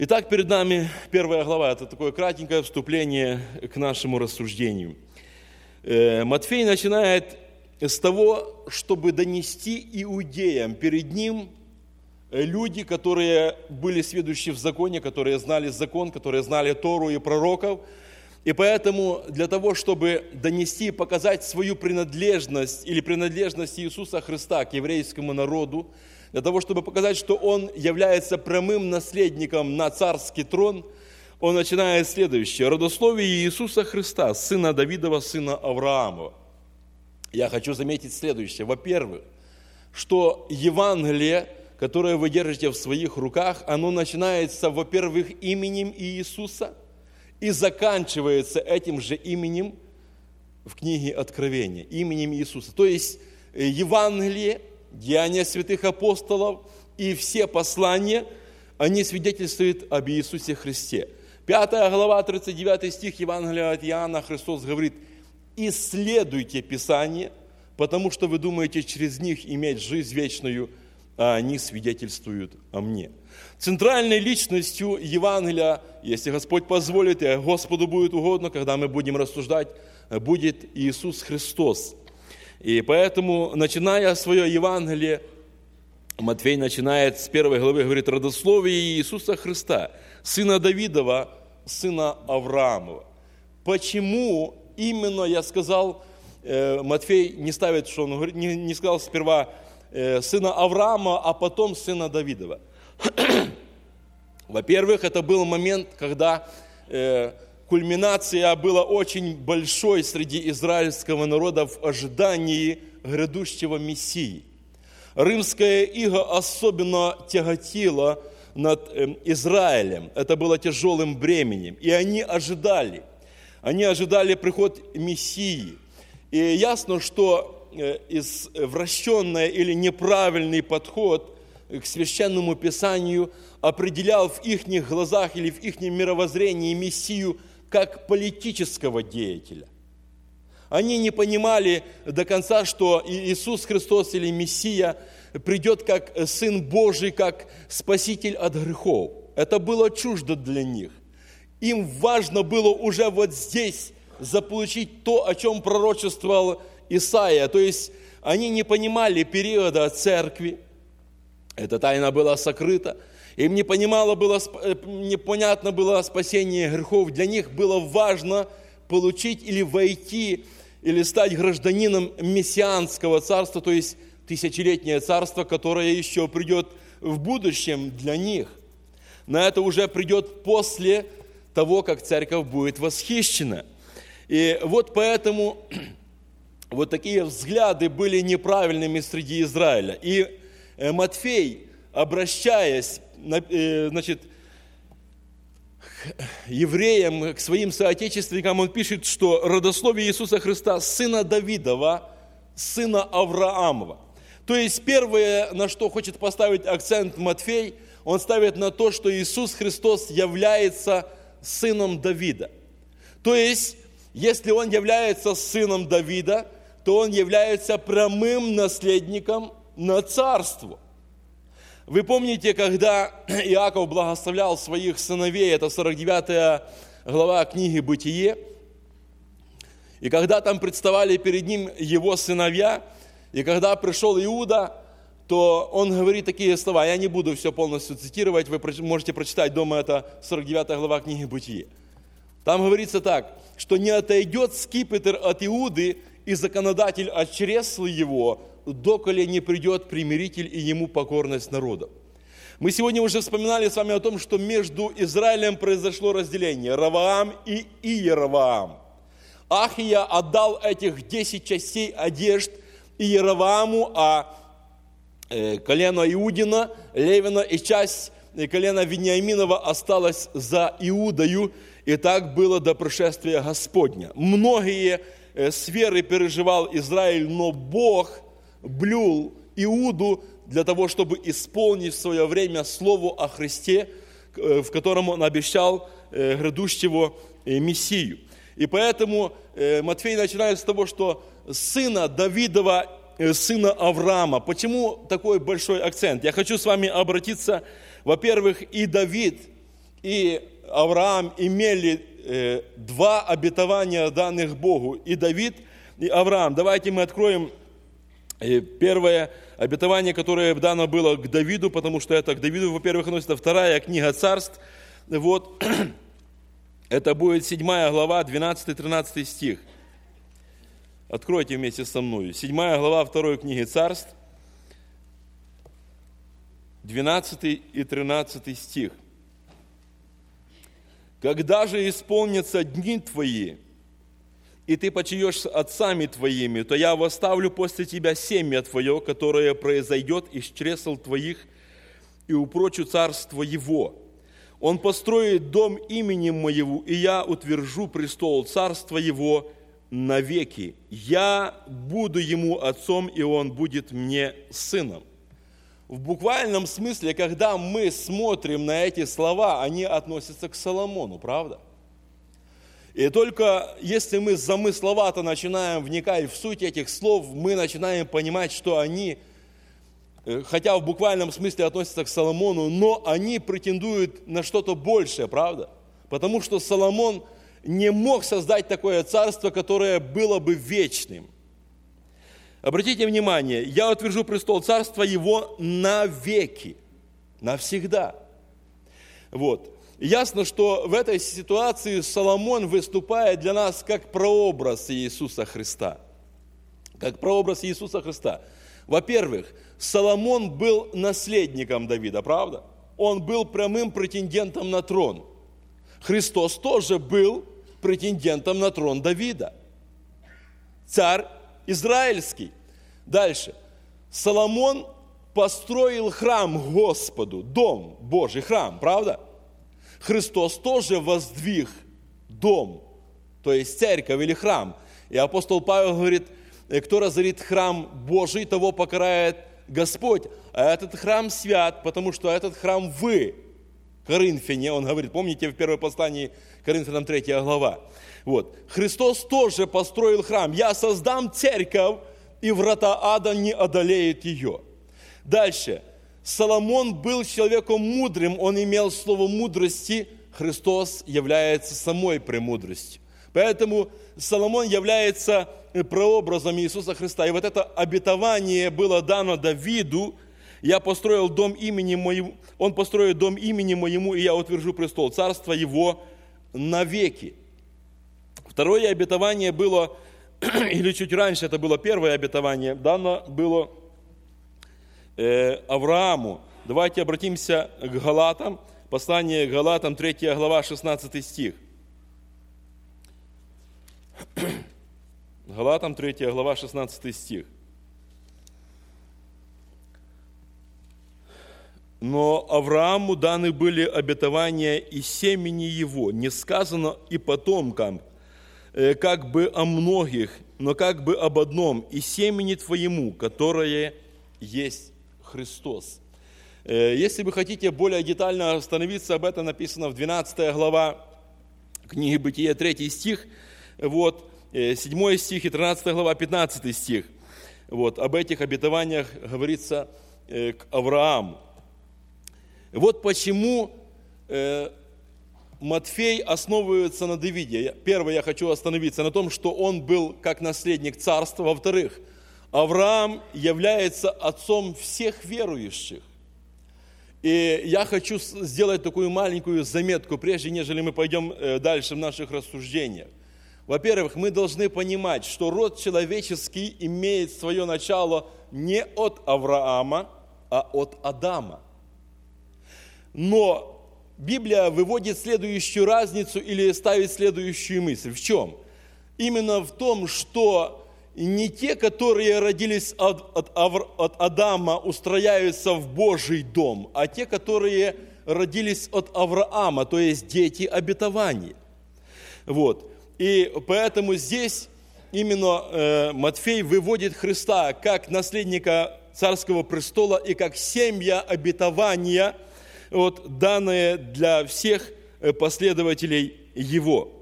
Итак, перед нами 1 глава. Это такое кратенькое вступление к нашему рассуждению. Матфей начинает с того, чтобы донести иудеям. Перед ним люди, которые были сведущи в законе, которые знали закон, которые знали Тору и пророков. И поэтому для того, чтобы донести и показать свою принадлежность или принадлежность Иисуса Христа к еврейскому народу, для того, чтобы показать, что Он является прямым наследником на царский трон, Он начинает следующее. Родословие Иисуса Христа, сына Давидова, сына Авраамова. Я хочу заметить следующее. Во-первых, что Евангелие, которое вы держите в своих руках, оно начинается, во-первых, именем Иисуса и заканчивается этим же именем в книге Откровения, именем Иисуса. То есть Евангелие, Деяния святых апостолов и все послания, они свидетельствуют об Иисусе Христе. 5 глава, 39 стих Евангелия от Иоанна, Христос говорит: «Исследуйте Писание, потому что вы думаете через них иметь жизнь вечную, а они свидетельствуют о мне». Центральной личностью Евангелия, если Господь позволит, и Господу будет угодно, когда мы будем рассуждать, будет Иисус Христос. И поэтому, начиная свое Евангелие, Матфей начинает с 1 главы, говорит: родословие Иисуса Христа, сына Давидова, сына Авраамова. Почему именно, я сказал, Матфей не ставит, что он говорит, не сказал сперва сына Авраама, а потом сына Давидова. Во-первых, это был момент, когда кульминация была очень большой среди израильского народа в ожидании грядущего Мессии. Римская ига особенно тяготила над Израилем. Это было тяжелым бременем. И они ожидали приход Мессии. И ясно, что извращенный или неправильный подход к Священному Писанию определял в их глазах или в их мировоззрении Мессию как политического деятеля. Они не понимали до конца, что Иисус Христос или Мессия придет как Сын Божий, как Спаситель от грехов. Это было чуждо для них. Им важно было уже вот здесь заполучить то, о чем пророчествовал Исаия. То есть они не понимали периода церкви. Эта тайна была сокрыта. Им непонятно было спасение грехов. Для них было важно получить или войти, или стать гражданином мессианского царства, то есть тысячелетнее царство, которое еще придет в будущем для них. Но это уже придет после того, как церковь будет восхищена. И вот поэтому вот такие взгляды были неправильными среди Израиля. И Матфей, обращаясь, значит, к евреям, к своим соотечественникам, он пишет, что родословие Иисуса Христа, сына Давидова, сына Авраамова. То есть первое, на что хочет поставить акцент Матфей, он ставит на то, что Иисус Христос является сыном Давида. То есть, если он является сыном Давида, то он является прямым наследником на царство. Вы помните, когда Иаков благословлял своих сыновей, это 49 глава книги «Бытие», и когда там представали перед ним его сыновья, и когда пришел Иуда, то он говорит такие слова, я не буду все полностью цитировать, вы можете прочитать дома, это 49 глава книги «Бытие». Там говорится так, что не отойдет скипетр от Иуды, и законодатель от чресла его, доколе не придет примиритель и ему покорность народа. Мы сегодня уже вспоминали с вами о том, что между Израилем произошло разделение, Раваам и Иераваам. Ахия отдал этих 10 частей одежд Иеравааму, а колено Иудина, Левина и часть колена Вениаминова осталась за Иудою, и так было до пришествия Господня. Многие сферы переживал Израиль, но Бог блюл Иуду для того, чтобы исполнить в свое время слово о Христе, в котором он обещал грядущего Мессию. И поэтому Матфей начинает с того, что сына Давидова, сына Авраама. Почему такой большой акцент? Я хочу с вами обратиться, во-первых, и Давид, и Авраам имели два обетования, данных Богу, и Давид, и Авраам. Давайте мы откроем первое обетование, которое дано было к Давиду, потому что это к Давиду, во-первых, относится вторая книга Царств. Вот, это будет 7 глава, 12-13 стих. Откройте вместе со мной. 7 глава 2 книги Царств, 12 и 13 стих. «Когда же исполнятся дни твои, и ты почиешь с отцами твоими, то я восставлю после тебя семя твое, которое произойдет из чресл твоих, и упрочу царство его. Он построит дом именем моему, и я утвержу престол царства его навеки. Я буду ему отцом, и он будет мне сыном». В буквальном смысле, когда мы смотрим на эти слова, они относятся к Соломону, правда? И только если мы замысловато начинаем вникать в суть этих слов, мы начинаем понимать, что они, хотя в буквальном смысле относятся к Соломону, но они претендуют на что-то большее, правда? Потому что Соломон не мог создать такое царство, которое было бы вечным. Обратите внимание, я утвержу престол царства его навеки, навсегда. Вот. Ясно, что в этой ситуации Соломон выступает для нас как прообраз Иисуса Христа. Как прообраз Иисуса Христа. Во-первых, Соломон был наследником Давида, правда? Он был прямым претендентом на трон. Христос тоже был претендентом на трон Давида. Царь израильский. Дальше. Соломон построил храм Господу, дом Божий, храм, правда? Христос тоже воздвиг дом, то есть церковь или храм. И апостол Павел говорит, кто разорит храм Божий, того покарает Господь. А этот храм свят, потому что этот храм вы, Коринфяне, он говорит, помните в первом послании Коринфянам 3 глава. Вот. Христос тоже построил храм. Я создам церковь, и врата ада не одолеют ее. Дальше. Соломон был человеком мудрым, он имел слово мудрости. Христос является самой премудростью. Поэтому Соломон является прообразом Иисуса Христа. И вот это обетование было дано Давиду. Я построил дом имени моему, он построит дом имени моему, и я утвержу престол царства его навеки. Второе обетование было, или чуть раньше, это было первое обетование, дано было Аврааму. Давайте обратимся к Галатам, послание к Галатам, 3 глава, 16 стих. Галатам, 3 глава, 16 стих. Но Аврааму даны были обетования и семени его, не сказано и потомкам, как бы о многих, но как бы об одном, и семени твоему, которое есть Христос. Если вы хотите более детально остановиться, об этом написано в 12 глава книги Бытия, 3 стих, вот, 7 стих и 13 глава, 15 стих. Вот, об этих обетованиях говорится к Аврааму. Вот почему Матфей основывается на Давиде. Первое, я хочу остановиться на том, что он был как наследник царства. Во-вторых, Авраам является отцом всех верующих. И я хочу сделать такую маленькую заметку, прежде нежели мы пойдем дальше в наших рассуждениях. Во-первых, мы должны понимать, что род человеческий имеет свое начало не от Авраама, а от Адама. Но Библия выводит следующую разницу или ставит следующую мысль. В чем? Именно в том, что не те, которые родились от Адама, устрояются в Божий дом, а те, которые родились от Авраама, то есть дети обетования. Вот. И поэтому здесь именно Матфей выводит Христа как наследника царского престола и как семя обетования, вот, данное для всех последователей Его.